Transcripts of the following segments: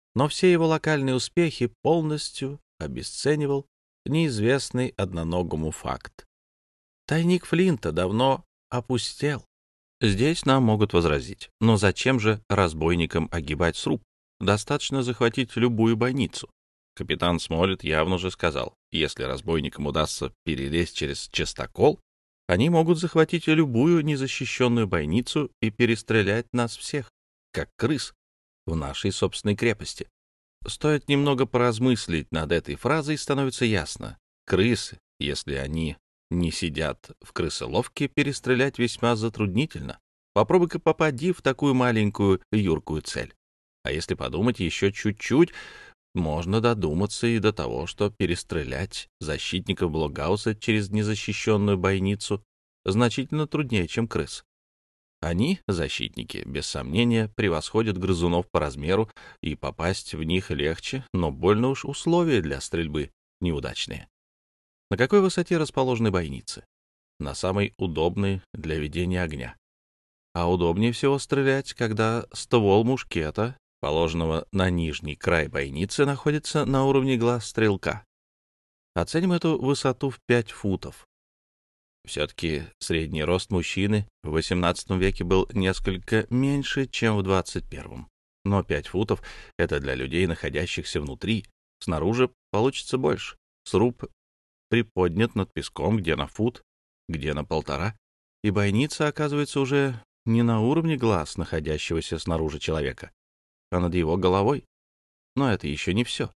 Но все его локальные успехи полностью обесценивал неизвестный одноногому факт. Тайник Флинта давно опустел. Здесь нам могут возразить: но зачем же разбойникам огибать сруб? Достаточно захватить любую бойницу. Капитан Смолет явно же сказал: если разбойникам удастся перелезть через частокол, они могут захватить любую незащищенную бойницу и перестрелять нас всех, как крыс, в нашей собственной крепости. Стоит немного поразмыслить над этой фразой, становится ясно: крысы, если они не сидят в крысоловке, перестрелять весьма затруднительно. Попробуй-ка попади в такую маленькую юркую цель. А если подумать еще чуть-чуть, можно додуматься и до того, что перестрелять защитников Блокгауса через незащищенную бойницу значительно труднее, чем крыс. Они, защитники, без сомнения, превосходят грызунов по размеру, и попасть в них легче, но больно уж условия для стрельбы неудачные. На какой высоте расположены бойницы? На самой удобной для ведения огня. А удобнее всего стрелять, когда ствол мушкета, положенного на нижний край бойницы, находится на уровне глаз стрелка. Оценим эту высоту в 5 футов. Все-таки средний рост мужчины в XVIII веке был несколько меньше, чем в XXI. Но 5 футов — это для людей, находящихся внутри. Снаружи получится больше. Сруб приподнят над песком, где на фут, где на 1,5, и бойница оказывается уже не на уровне глаз находящегося снаружи человека, а над его головой. Но это еще не все.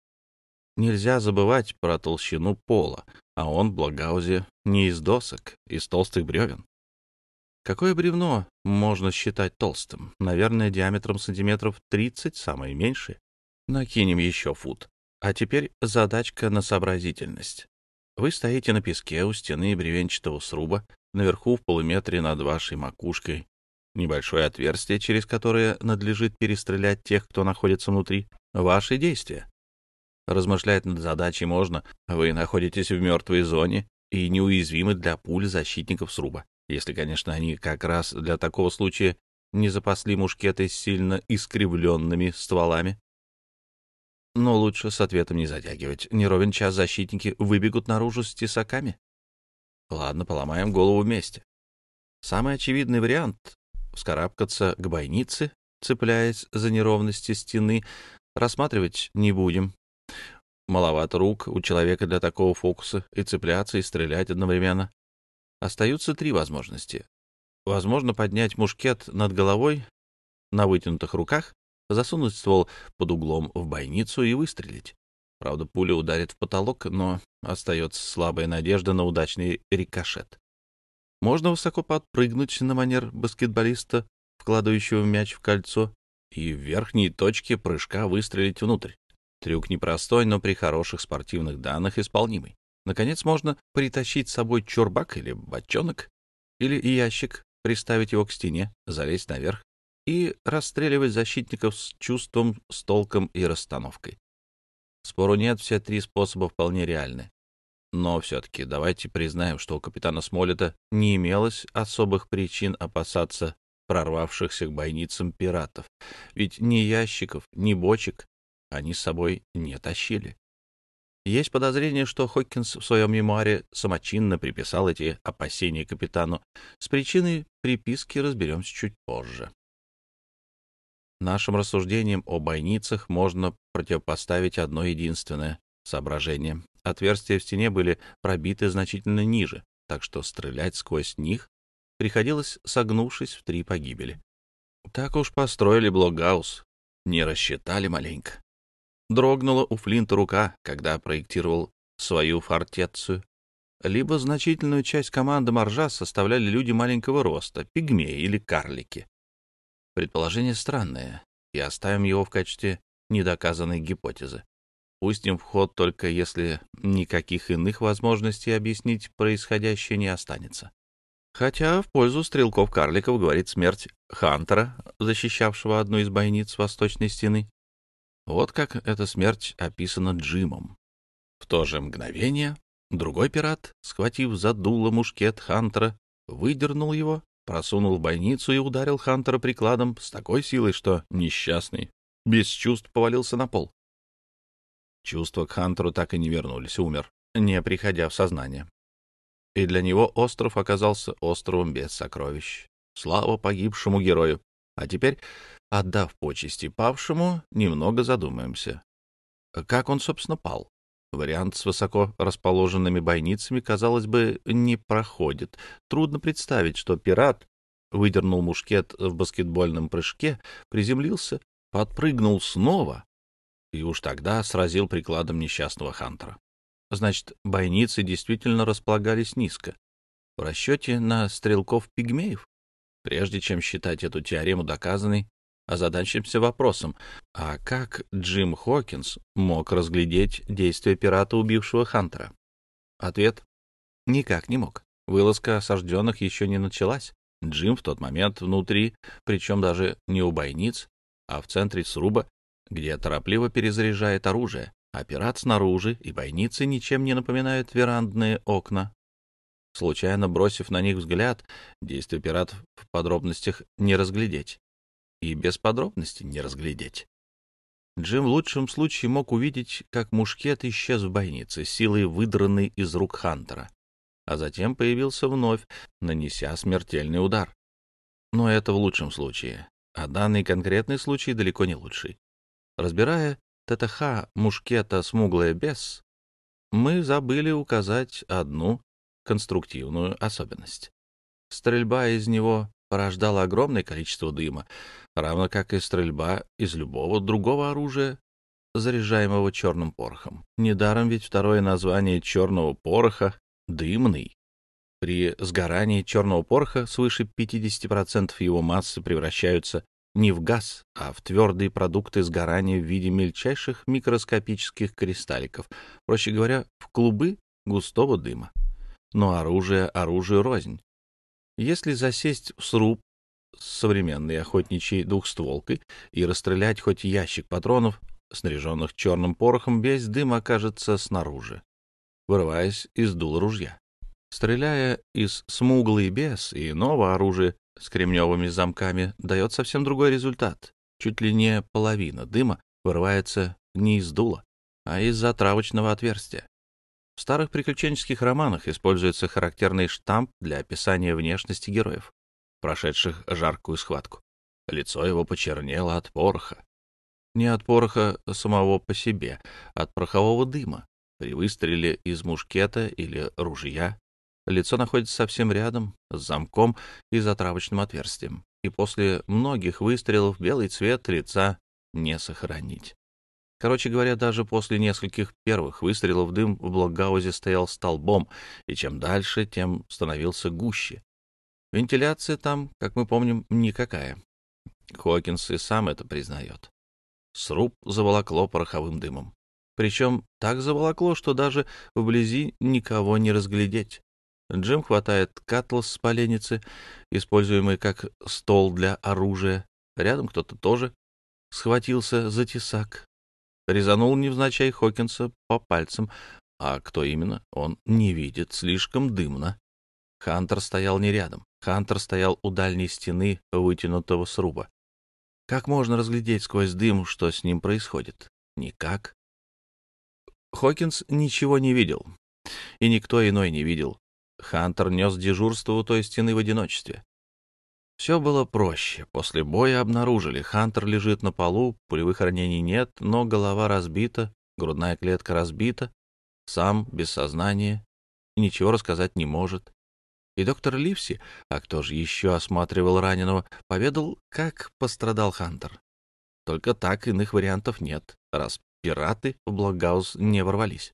Нельзя забывать про толщину пола, а он в Блокгаузе не из досок, из толстых бревен. Какое бревно можно считать толстым? Наверное, диаметром сантиметров 30, самое меньшее. Накинем еще фут. А теперь задачка на сообразительность. Вы стоите на песке у стены бревенчатого сруба, наверху в полуметре над вашей макушкой небольшое отверстие, через которое надлежит перестрелять тех, кто находится внутри. Ваши действия. Размышлять над задачей можно. Вы находитесь в мертвой зоне и неуязвимы для пуль защитников сруба, если, конечно, они как раз для такого случая не запасли мушкеты с сильно искривленными стволами. Но лучше с ответом не затягивать. Не ровен час защитники выбегут наружу с тесаками. Ладно, поломаем голову вместе. Самый очевидный вариант — вскарабкаться к бойнице, цепляясь за неровности стены. Рассматривать не будем. Маловато рук у человека для такого фокуса, и цепляться, и стрелять одновременно. Остаются 3 возможности. Возможно поднять мушкет над головой на вытянутых руках, засунуть ствол под углом в бойницу и выстрелить. Правда, пуля ударит в потолок, но остается слабая надежда на удачный рикошет. Можно высоко подпрыгнуть на манер баскетболиста, вкладывающего мяч в кольцо, и в верхней точке прыжка выстрелить внутрь. Трюк непростой, но при хороших спортивных данных исполнимый. Наконец, можно притащить с собой чурбак или бочонок, или ящик, приставить его к стене, залезть наверх и расстреливать защитников с чувством, с толком и расстановкой. Спору нет, все 3 способа вполне реальны. Но все-таки давайте признаем, что у капитана Смолета не имелось особых причин опасаться прорвавшихся к бойницам пиратов, ведь ни ящиков, ни бочек они с собой не тащили. Есть подозрение, что Хокинс в своем мемуаре самочинно приписал эти опасения капитану. С причиной приписки разберемся чуть позже. Нашим рассуждениям о бойницах можно противопоставить одно единственное соображение. Отверстия в стене были пробиты значительно ниже, так что стрелять сквозь них приходилось, согнувшись в 3 погибели. Так уж построили Блокгаус, не рассчитали маленько. Дрогнула у Флинта рука, когда проектировал свою фортецию. Либо значительную часть команды Моржа составляли люди маленького роста, пигмеи или карлики. Предположение странное, и оставим его в качестве недоказанной гипотезы. Пустим в ход только если никаких иных возможностей объяснить происходящее не останется. Хотя в пользу стрелков-карликов говорит смерть Хантера, защищавшего одну из бойниц восточной стены. Вот как эта смерть описана Джимом. В то же мгновение другой пират, схватив за дуло мушкет Хантера, выдернул его, просунул в бойницу и ударил Хантера прикладом с такой силой, что несчастный без чувств повалился на пол. Чувства к Хантеру так и не вернулись, умер, не приходя в сознание. И для него остров оказался островом без сокровищ. Слава погибшему герою. А теперь, отдав почести павшему, немного задумаемся. Как он, собственно, пал? Вариант с высоко расположенными бойницами, казалось бы, не проходит. Трудно представить, что пират выдернул мушкет в баскетбольном прыжке, приземлился, подпрыгнул снова и уж тогда сразил прикладом несчастного Хантера. Значит, бойницы действительно располагались низко. В расчете на стрелков-пигмеев? Прежде чем считать эту теорему доказанной, озадачимся вопросом, а как Джим Хокинс мог разглядеть действия пирата, убившего Хантера? Ответ — никак не мог. Вылазка осажденных еще не началась. Джим в тот момент внутри, причем даже не у бойниц, а в центре сруба, где торопливо перезаряжает оружие, а пират снаружи, и бойницы ничем не напоминают верандные окна. Случайно бросив на них взгляд, действия пиратов в подробностях не разглядеть. И без подробностей не разглядеть. Джим в лучшем случае мог увидеть, как мушкет исчез в бойнице, силой выдранный из рук Хантера, а затем появился вновь, нанеся смертельный удар. Но это в лучшем случае, а данный конкретный случай далеко не лучший. Разбирая ТТХ мушкета «Смуглая без», мы забыли указать одну конструктивную особенность. Стрельба из него порождала огромное количество дыма, равно как и стрельба из любого другого оружия, заряжаемого черным порохом. Недаром ведь второе название черного пороха — дымный. При сгорании черного пороха свыше 50% его массы превращаются не в газ, а в твердые продукты сгорания в виде мельчайших микроскопических кристалликов, проще говоря, в клубы густого дыма. Но оружие оружию рознь. Если засесть в сруб с современной охотничьей двухстволкой и расстрелять хоть ящик патронов, снаряженных черным порохом, весь дым окажется снаружи, вырываясь из дула ружья. Стреляя из смуглой без и иного оружия с кремневыми замками, дает совсем другой результат. Чуть ли не половина дыма вырывается не из дула, а из затравочного отверстия. В старых приключенческих романах используется характерный штамп для описания внешности героев, прошедших жаркую схватку. Лицо его почернело от пороха. Не от пороха самого по себе, а от порохового дыма. При выстреле из мушкета или ружья лицо находится совсем рядом с замком и затравочным отверстием, и после многих выстрелов белый цвет лица не сохранить. Короче говоря, даже после нескольких первых выстрелов дым в блокгаузе стоял столбом, и чем дальше, тем становился гуще. Вентиляция там, как мы помним, никакая. Хокинс и сам это признает. Сруб заволокло пороховым дымом. Причем так заволокло, что даже вблизи никого не разглядеть. Джим хватает катлас с поленницы, используемый как стол для оружия. Рядом кто-то тоже схватился за тесак. Резанул невзначай Хокинса по пальцам, а кто именно, он не видит, слишком дымно. Хантер стоял не рядом. Хантер стоял у дальней стены вытянутого сруба. Как можно разглядеть сквозь дым, что с ним происходит? Никак. Хокинс ничего не видел, и никто иной не видел. Хантер нес дежурство у той стены в одиночестве. Все было проще. После боя обнаружили. Хантер лежит на полу, пулевых ранений нет, но голова разбита, грудная клетка разбита, сам без сознания, и ничего рассказать не может. И доктор Ливси, а кто же еще осматривал раненого, поведал, как пострадал Хантер. Только так, иных вариантов нет, раз пираты в блокгаус не ворвались.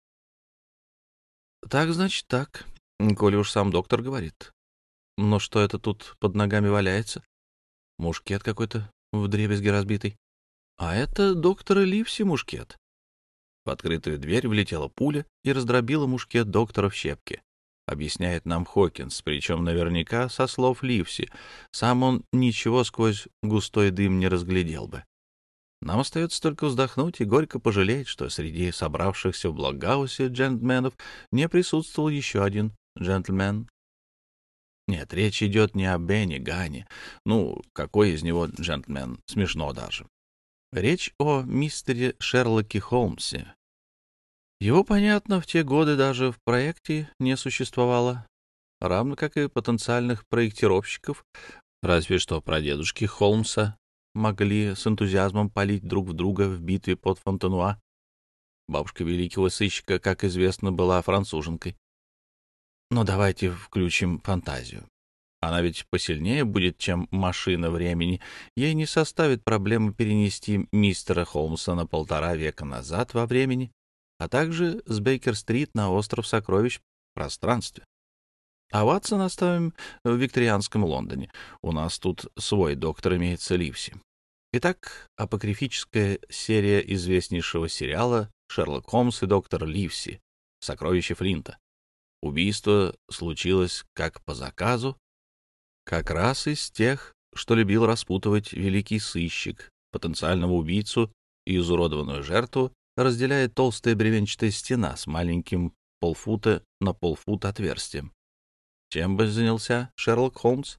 Так, значит, так, коли уж сам доктор говорит. Но что это тут под ногами валяется? Мушкет какой-то вдребезги разбитый. А это доктора Ливси мушкет. В открытую дверь влетела пуля и раздробила мушкет доктора в щепки. Объясняет нам Хокинс, причем наверняка со слов Ливси. Сам он ничего сквозь густой дым не разглядел бы. Нам остается только вздохнуть и горько пожалеть, что среди собравшихся в блокгаусе джентльменов не присутствовал еще один джентльмен. Нет, речь идет не о Бенни Гане. Ну, какой из него джентльмен? Смешно даже. Речь о мистере Шерлоке Холмсе. Его, понятно, в те годы даже в проекте не существовало, равно как и потенциальных проектировщиков, разве что прадедушки Холмса могли с энтузиазмом палить друг в друга в битве под Фонтенуа. Бабушка великого сыщика, как известно, была француженкой. Но давайте включим фантазию. Она ведь посильнее будет, чем машина времени. Ей не составит проблемы перенести мистера Холмса на 1,5 века назад во времени, а также с Бейкер-стрит на остров Сокровищ в пространстве. А Ватсона оставим в викторианском Лондоне. У нас тут свой доктор имеется, Ливси. Итак, апокрифическая серия известнейшего сериала «Шерлок Холмс и доктор Ливси. Сокровища Флинта». Убийство случилось как по заказу, как раз из тех, что любил распутывать великий сыщик. Потенциального убийцу и изуродованную жертву разделяет толстая бревенчатая стена с маленьким полфута на полфута отверстием. Чем бы занялся Шерлок Холмс?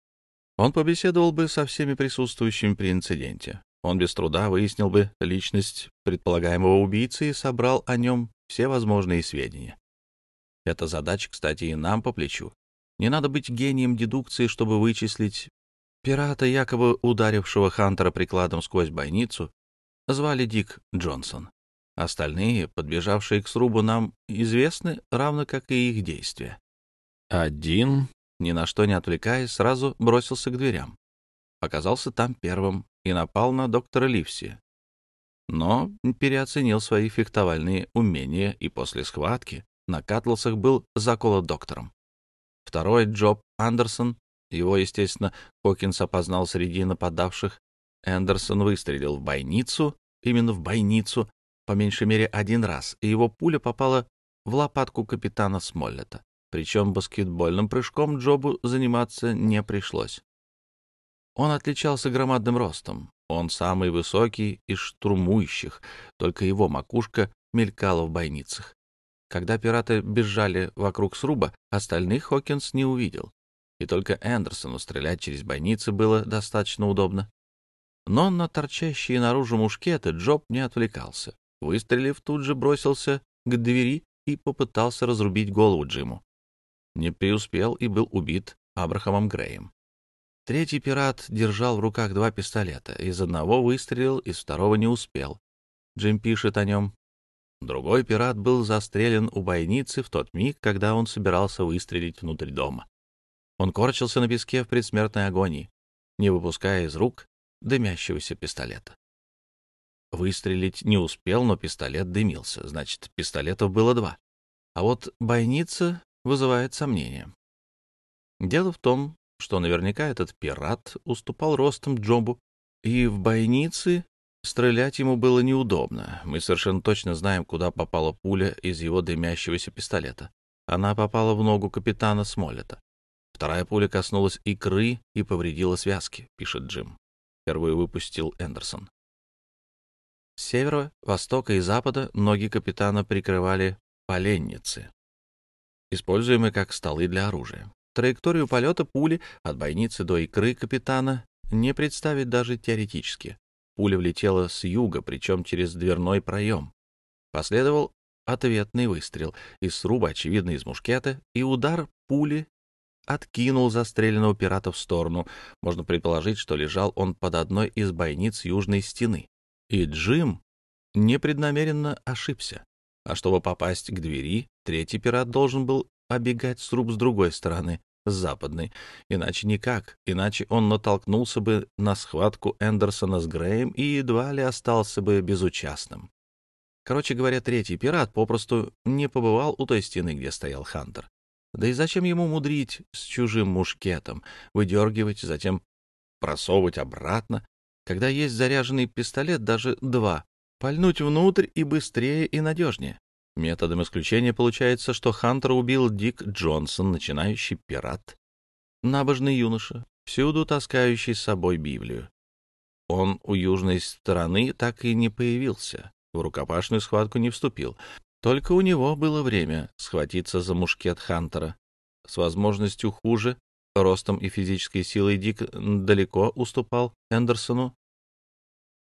Он побеседовал бы со всеми присутствующими при инциденте. Он без труда выяснил бы личность предполагаемого убийцы и собрал о нем все возможные сведения. Эта задача, кстати, и нам по плечу. Не надо быть гением дедукции, чтобы вычислить пирата, якобы ударившего Хантера прикладом сквозь бойницу. Звали Дик Джонсон. Остальные, подбежавшие к срубу, нам известны, равно как и их действия. Один, ни на что не отвлекаясь, сразу бросился к дверям. Оказался там первым и напал на доктора Ливси. Но переоценил свои фехтовальные умения и после схватки на Катласах был заколот доктором. Второй, Джоб Андерсон, его, естественно, Хокинс опознал среди нападавших. Эндерсон выстрелил в бойницу, именно в бойницу, по меньшей мере один раз, и его пуля попала в лопатку капитана Смоллета. Причем баскетбольным прыжком Джобу заниматься не пришлось. Он отличался громадным ростом. Он самый высокий из штурмующих, только его макушка мелькала в бойницах. Когда пираты бежали вокруг сруба, остальных Хокинс не увидел, и только Эндерсону стрелять через бойницы было достаточно удобно. Но на торчащие наружу мушкеты Джоб не отвлекался. Выстрелив, тут же бросился к двери и попытался разрубить голову Джиму. Не преуспел и был убит Абрахамом Греем. Третий пират держал в руках 2 пистолета. Из одного выстрелил, из второго не успел. Джим пишет о нем. Другой пират был застрелен у бойницы в тот миг, когда он собирался выстрелить внутрь дома. Он корчился на песке в предсмертной агонии, не выпуская из рук дымящегося пистолета. Выстрелить не успел, но пистолет дымился, значит, пистолетов было 2. А вот бойница вызывает сомнения. Дело в том, что наверняка этот пират уступал ростом Джобу, и в бойнице стрелять ему было неудобно. Мы совершенно точно знаем, куда попала пуля из его дымящегося пистолета. Она попала в ногу капитана Смоллета. Вторая пуля коснулась икры и повредила связки, пишет Джим. Первую выпустил Эндерсон. С севера, востока и запада ноги капитана прикрывали поленницы, используемые как столы для оружия. Траекторию полета пули от бойницы до икры капитана не представить даже теоретически. Пуля влетела с юга, причем через дверной проем. Последовал ответный выстрел из сруба, очевидно, из мушкета, и удар пули откинул застреленного пирата в сторону. Можно предположить, что лежал он под одной из бойниц южной стены. И Джим непреднамеренно ошибся. А чтобы попасть к двери, третий пират должен был обегать сруб с другой стороны, с западной. Иначе никак, иначе он натолкнулся бы на схватку Эндерсона с Греем и едва ли остался бы безучастным. Короче говоря, третий пират попросту не побывал у той стены, где стоял Хантер. Да и зачем ему мудрить с чужим мушкетом, выдергивать, затем просовывать обратно, когда есть заряженный пистолет, даже 2, пальнуть внутрь и быстрее и надежнее. Методом исключения получается, что Хантера убил Дик Джонсон, начинающий пират, набожный юноша, всюду таскающий с собой Библию. Он у южной стороны так и не появился, в рукопашную схватку не вступил. Только у него было время схватиться за мушкет Хантера. С возможностью хуже, ростом и физической силой Дик далеко уступал Эндерсону.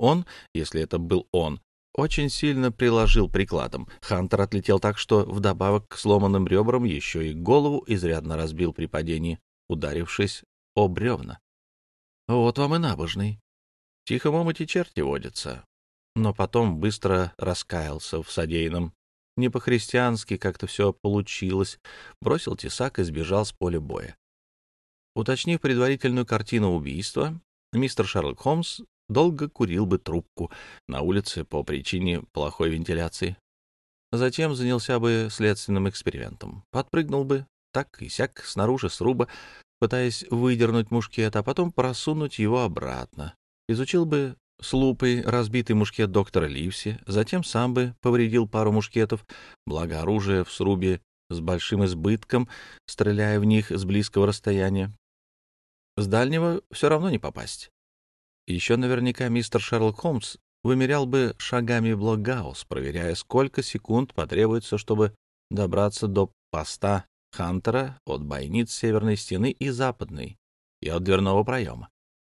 Он, если это был он, очень сильно приложил прикладом. Хантер отлетел так, что вдобавок к сломанным ребрам еще и голову изрядно разбил при падении, ударившись о бревна. Вот вам и набожный. В тихом омуте черти водятся. Но потом быстро раскаялся в содеянном. Не по-христиански как-то все получилось. Бросил тесак и сбежал с поля боя. Уточнив предварительную картину убийства, мистер Шерлок Холмс долго курил бы трубку на улице по причине плохой вентиляции. Затем занялся бы следственным экспериментом. Подпрыгнул бы так и сяк снаружи сруба, пытаясь выдернуть мушкет, а потом просунуть его обратно. Изучил бы с лупой разбитый мушкет доктора Ливси, затем сам бы повредил пару мушкетов, благо оружие в срубе с большим избытком, стреляя в них с близкого расстояния. С дальнего все равно не попасть. Еще наверняка мистер Шерлок Холмс вымерял бы шагами блокгаус, проверяя, сколько секунд потребуется, чтобы добраться до поста Хантера от бойниц северной стены и западной, и от дверного проема.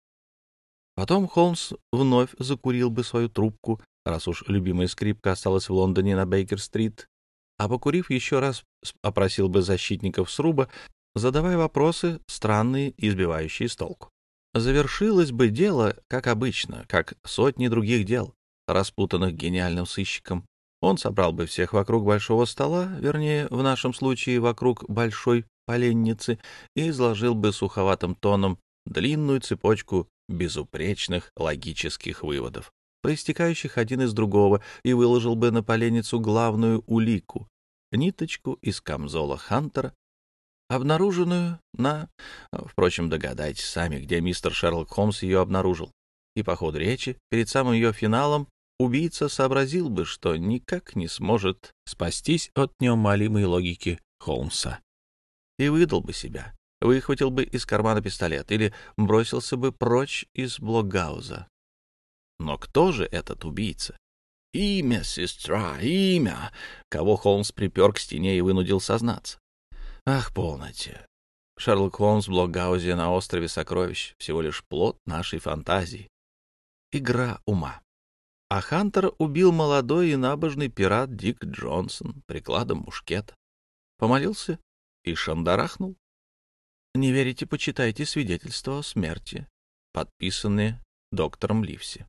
Потом Холмс вновь закурил бы свою трубку, раз уж любимая скрипка осталась в Лондоне на Бейкер-стрит, а покурив еще раз, опросил бы защитников сруба, задавая вопросы, странные и сбивающие с толку. Завершилось бы дело, как обычно, как сотни других дел, распутанных гениальным сыщиком. Он собрал бы всех вокруг большого стола, вернее, в нашем случае, вокруг большой поленницы, и изложил бы суховатым тоном длинную цепочку безупречных логических выводов, проистекающих один из другого, и выложил бы на поленницу главную улику — ниточку из камзола Хантера, обнаруженную на... Впрочем, догадайтесь сами, где мистер Шерлок Холмс ее обнаружил. И по ходу речи, перед самым ее финалом, убийца сообразил бы, что никак не сможет спастись от неумолимой логики Холмса. И выдал бы себя, выхватил бы из кармана пистолет или бросился бы прочь из блокгауза. Но кто же этот убийца? Имя, сестра, имя, кого Холмс припер к стене и вынудил сознаться. Ах, полноте. Шерлок Холмс в блокгаузе на острове Сокровищ — всего лишь плод нашей фантазии. Игра ума. А Хантера убил молодой и набожный пират Дик Джонсон прикладом мушкета. Помолился и шандарахнул. Не верите, почитайте свидетельства о смерти, подписанные доктором Ливси.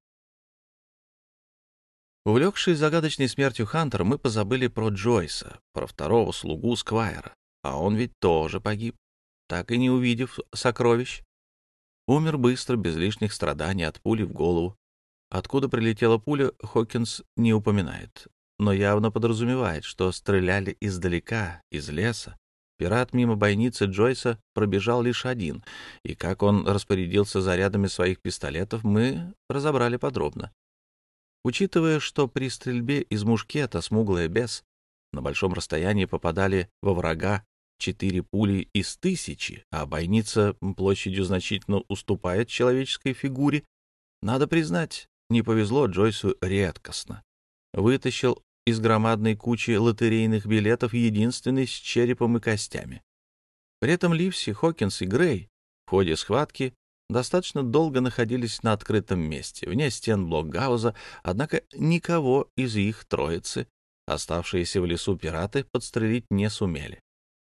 Увлекшись загадочной смертью Хантера, мы позабыли про Джойса, про второго слугу Сквайра. А он ведь тоже погиб, так и не увидев сокровищ. Умер быстро, без лишних страданий от пули в голову. Откуда прилетела пуля, Хокинс не упоминает, но явно подразумевает, что стреляли издалека, из леса. Пират мимо бойницы Джойса пробежал лишь один, и как он распорядился зарядами своих пистолетов, мы разобрали подробно. Учитывая, что при стрельбе из мушкета смуглая Бесс на большом расстоянии попадали во врага 4 пули из 1000, а бойница площадью значительно уступает человеческой фигуре, надо признать, не повезло Джойсу редкостно. Вытащил из громадной кучи лотерейных билетов единственный с черепом и костями. При этом Ливси, Хокинс и Грей в ходе схватки достаточно долго находились на открытом месте, вне стен блокгауза, однако никого из их троицы, оставшиеся в лесу пираты, подстрелить не сумели.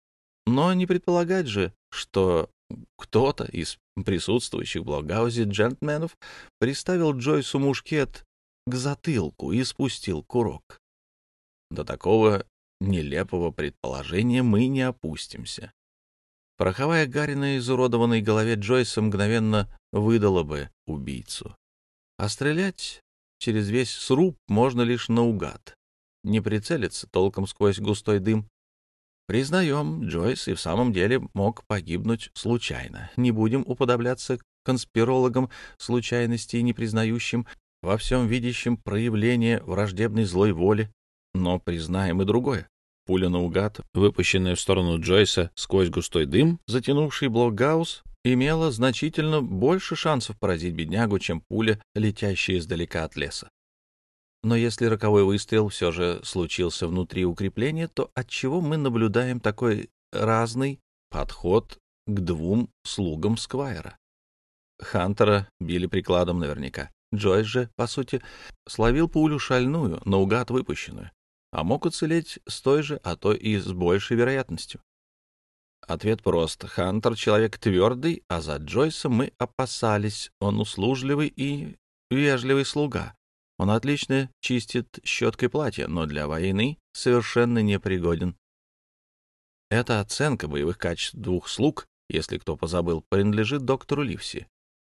Но не предполагать же, что кто-то из присутствующих в блокгаузе джентльменов приставил Джойсу мушкет к затылку и спустил курок. До такого нелепого предположения мы не опустимся. Пороховая гарь на изуродованной голове Джойса мгновенно выдала бы убийцу. А стрелять через весь сруб можно лишь наугад. Не прицелиться толком сквозь густой дым. Признаем, Джойс и в самом деле мог погибнуть случайно. Не будем уподобляться конспирологам случайностей, не признающим, во всем видящим проявление враждебной злой воли. Но признаем и другое. Пуля наугад, выпущенная в сторону Джойса сквозь густой дым, затянувший блокгаус, имела значительно больше шансов поразить беднягу, чем пуля, летящая издалека от леса. Но если роковой выстрел все же случился внутри укрепления, то отчего мы наблюдаем такой разный подход к двум слугам Сквайра? Хантера били прикладом наверняка. Джойс же, по сути, словил пулю шальную, наугад выпущенную, а мог уцелеть с той же, а то и с большей вероятностью. Ответ прост. Хантер — человек твердый, а за Джойса мы опасались. Он услужливый и вежливый слуга. Он отлично чистит щеткой платье, но для войны совершенно непригоден. Эта оценка боевых качеств двух слуг, если кто позабыл, принадлежит доктору Ливси.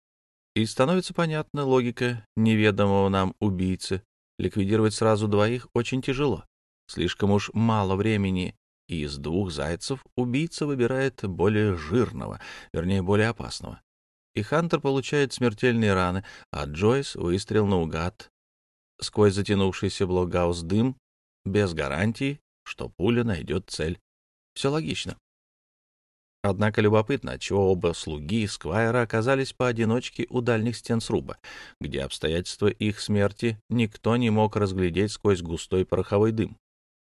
И становится понятна логика неведомого нам убийцы. Ликвидировать сразу двоих очень тяжело. Слишком уж мало времени, и из двух зайцев убийца выбирает более жирного, вернее, более опасного. И Хантер получает смертельные раны, а Джойс — выстрел наугад сквозь затянувшийся блокгаус дым, без гарантии, что пуля найдет цель. Все логично. Однако любопытно, отчего оба слуги Сквайра оказались поодиночке у дальних стен сруба, где обстоятельства их смерти никто не мог разглядеть сквозь густой пороховой дым.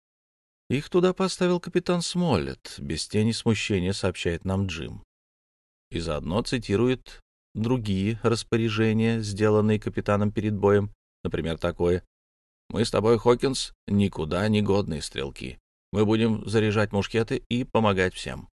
Их туда поставил капитан Смоллет, без тени смущения сообщает нам Джим. И заодно цитирует другие распоряжения, сделанные капитаном перед боем, например, такое: «Мы с тобой, Хокинс, никуда не годные стрелки. Мы будем заряжать мушкеты и помогать всем».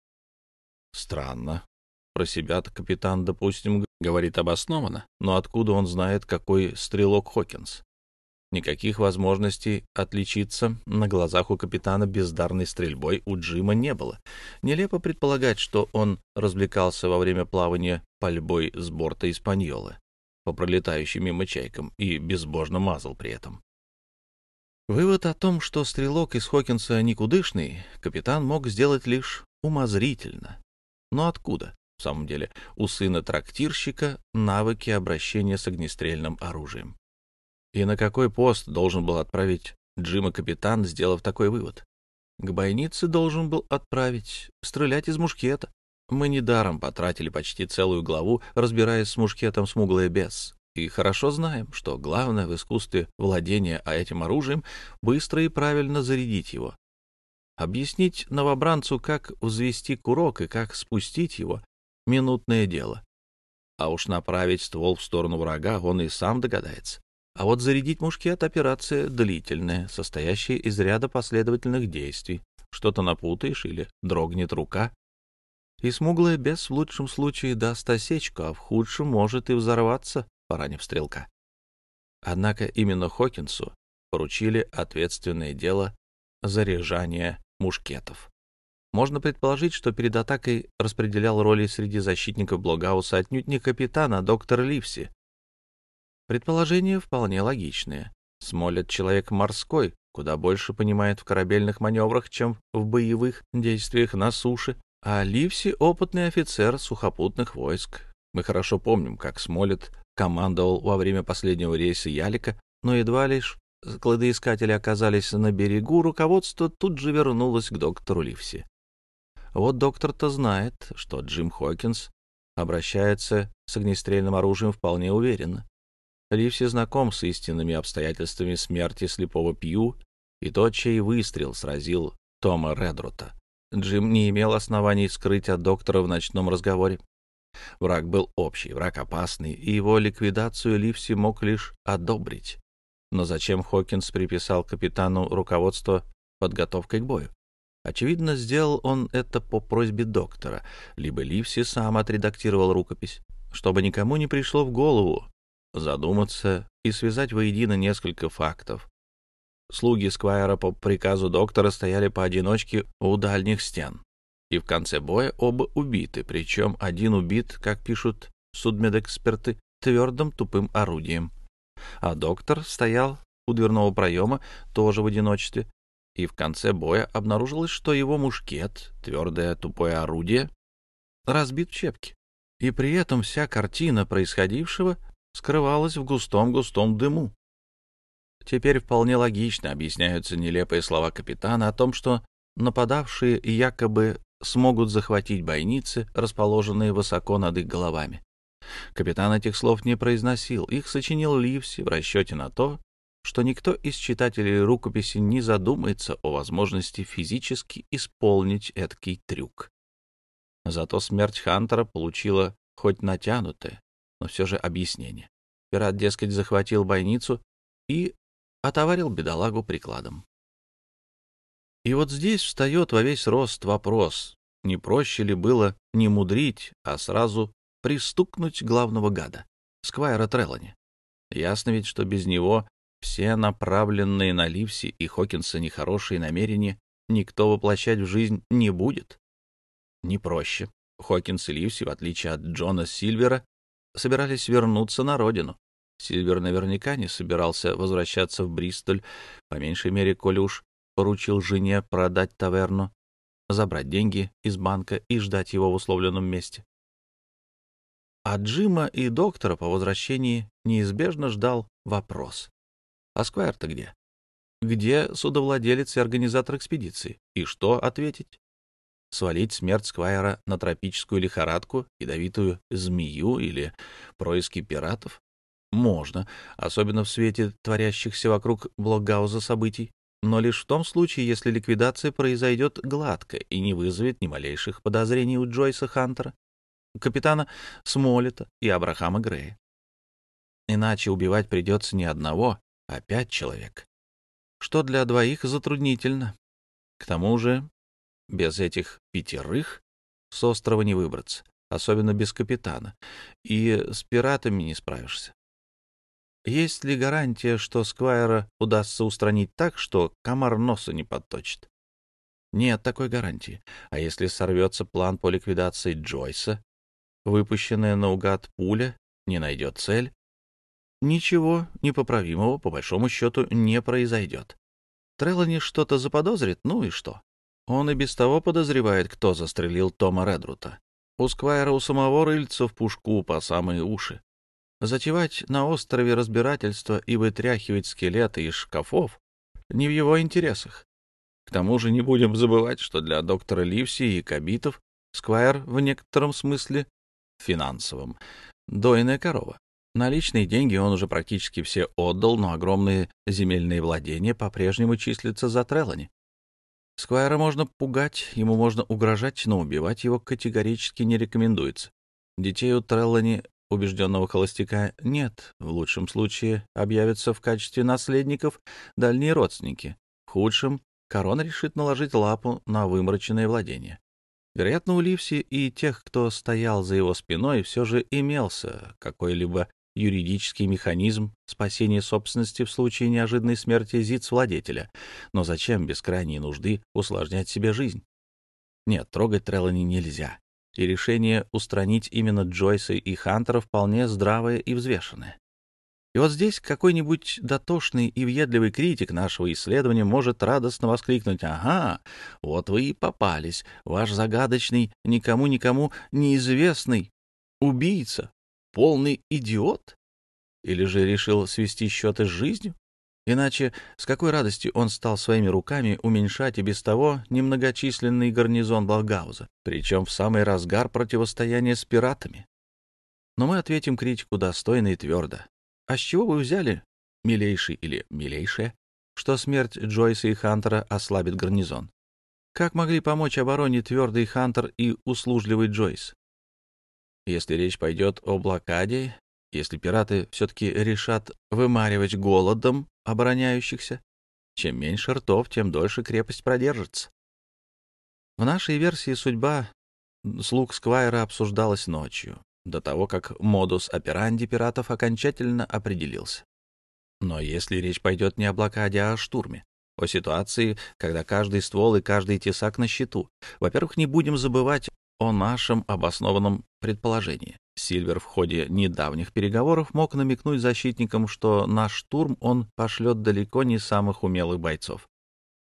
Странно. Про себя-то капитан, допустим, говорит обоснованно, но откуда он знает, какой стрелок Хокинс? Никаких возможностей отличиться на глазах у капитана бездарной стрельбой у Джима не было. Нелепо предполагать, что он развлекался во время плавания пальбой с борта Испаньолы по пролетающим мимо чайкам и безбожно мазал при этом. Вывод о том, что стрелок из Хокинса никудышный, капитан мог сделать лишь умозрительно. Но откуда, в самом деле, у сына трактирщика навыки обращения с огнестрельным оружием? И на какой пост должен был отправить Джима капитан, сделав такой вывод? К бойнице должен был отправить стрелять из мушкета. Мы недаром потратили почти целую главу, разбираясь с мушкетом «Смуглая бес», и хорошо знаем, что главное в искусстве владения этим оружием — быстро и правильно зарядить его. Объяснить новобранцу, как взвести курок и как спустить его — минутное дело. А уж направить ствол в сторону врага он и сам догадается. А вот зарядить мушкет — операция длительная, состоящая из ряда последовательных действий. Что-то напутаешь или дрогнет рука. И смуглая бес в лучшем случае даст осечку, а в худшем может и взорваться, поранив стрелка. Однако именно Хокинсу поручили ответственное дело заряжания мушкетов. Можно предположить, что перед атакой распределял роли среди защитников Блокгауса отнюдь не капитан, а доктор Ливси. Предположение вполне логичное. Смоллет — человек морской, куда больше понимает в корабельных маневрах, чем в боевых действиях на суше, а Ливси — опытный офицер сухопутных войск. Мы хорошо помним, как Смоллет командовал во время последнего рейса Ялика, но едва лишь кладоискатели оказались на берегу, руководство тут же вернулось к доктору Ливси. Вот доктор-то знает, что Джим Хокинс обращается с огнестрельным оружием вполне уверенно. Ливси знаком с истинными обстоятельствами смерти слепого Пью и тот, чей выстрел сразил Тома Редрута. Джим не имел оснований скрыть от доктора в ночном разговоре. Враг был общий, враг опасный, и его ликвидацию Ливси мог лишь одобрить. Но зачем Хокинс приписал капитану руководство подготовкой к бою? Очевидно, сделал он это по просьбе доктора, либо Ливси сам отредактировал рукопись, чтобы никому не пришло в голову задуматься и связать воедино несколько фактов. Слуги Сквайра по приказу доктора стояли поодиночке у дальних стен, и в конце боя оба убиты, причем один убит, как пишут судмедэксперты, твердым тупым орудием, а доктор стоял у дверного проема тоже в одиночестве, и в конце боя обнаружилось, что его мушкет, твердое тупое орудие, разбит в щепки, и при этом вся картина происходившего скрывалась в густом-густом дыму. Теперь вполне логично объясняются нелепые слова капитана о том, что нападавшие якобы смогут захватить бойницы, расположенные высоко над их головами. Капитан этих слов не произносил, их сочинил Ливси в расчете на то, что никто из читателей рукописи не задумается о возможности физически исполнить эдакий трюк. Зато смерть Хантера получила хоть натянутое, но все же объяснение. Пират, дескать, захватил бойницу и отоварил бедолагу прикладом. И вот здесь встает во весь рост вопрос, не проще ли было не мудрить, а сразу пристукнуть главного гада, Сквайра Трелани. Ясно ведь, что без него все направленные на Ливси и Хокинса нехорошие намерения никто воплощать в жизнь не будет. Не проще. Хокинс и Ливси, в отличие от Джона Сильвера, собирались вернуться на родину. Сильвер наверняка не собирался возвращаться в Бристоль, по меньшей мере, коли уж поручил жене продать таверну, забрать деньги из банка и ждать его в условленном месте. А Джима и доктора по возвращении неизбежно ждал вопрос. А Сквайр-то где? Где судовладелец и организатор экспедиции? И что ответить? Свалить смерть Сквайра на тропическую лихорадку, ядовитую змею или происки пиратов? Можно, особенно в свете творящихся вокруг Блокгауза событий, но лишь в том случае, если ликвидация произойдет гладко и не вызовет ни малейших подозрений у Джойса Хантера, капитана Смолета и Абрахама Грея. Иначе убивать придется не одного, а 5 человек, что для двоих затруднительно. К тому же без этих 5 с острова не выбраться, особенно без капитана, и с пиратами не справишься. Есть ли гарантия, что Сквайра удастся устранить так, что комар носа не подточит? Нет такой гарантии. А если сорвется план по ликвидации Джойса, выпущенная наугад пуля не найдет цель, ничего непоправимого, по большому счету, не произойдет. Трелани что-то заподозрит, ну и что? Он и без того подозревает, кто застрелил Тома Редрута. У Сквайра у самого рыльца в пушку по самые уши. Затевать на острове разбирательства и вытряхивать скелеты из шкафов не в его интересах. К тому же не будем забывать, что для доктора Ливси и кабитов Сквайр в некотором смысле финансовом дойная корова. Наличные деньги он уже практически все отдал, но огромные земельные владения по-прежнему числятся за Трелани. Сквайра можно пугать, ему можно угрожать, но убивать его категорически не рекомендуется. Детей у Трелани, убежденного холостяка, нет. В лучшем случае объявятся в качестве наследников дальние родственники. В худшем корона решит наложить лапу на вымороченное владение. Вероятно, у Ливси и тех, кто стоял за его спиной, все же имелся какой-либо юридический механизм спасения собственности в случае неожиданной смерти зиц-владетеля. Но зачем без крайней нужды усложнять себе жизнь? Нет, трогать Трелани нельзя. И решение устранить именно Джойса и Хантера вполне здравое и взвешенное. И вот здесь какой-нибудь дотошный и въедливый критик нашего исследования может радостно воскликнуть: «Ага, вот вы и попались, ваш загадочный, никому-никому неизвестный убийца, полный идиот». Или же решил свести счеты с жизнью? Иначе с какой радостью он стал своими руками уменьшать и без того немногочисленный гарнизон Блокгауза, причем в самый разгар противостояния с пиратами? Но мы ответим критику достойно и твердо. А с чего вы взяли, милейший или милейшая, что смерть Джойса и Хантера ослабит гарнизон? Как могли помочь обороне твердый Хантер и услужливый Джойс? Если речь пойдет о блокаде, если пираты все-таки решат вымаривать голодом обороняющихся, чем меньше ртов, тем дольше крепость продержится. В нашей версии судьба слуг Сквайра обсуждалась ночью, до того, как модус операнди пиратов окончательно определился. Но если речь пойдет не о блокаде, а о штурме, о ситуации, когда каждый ствол и каждый тесак на счету, во-первых, не будем забывать о нашем обоснованном предположении. Сильвер в ходе недавних переговоров мог намекнуть защитникам, что на штурм он пошлет далеко не самых умелых бойцов.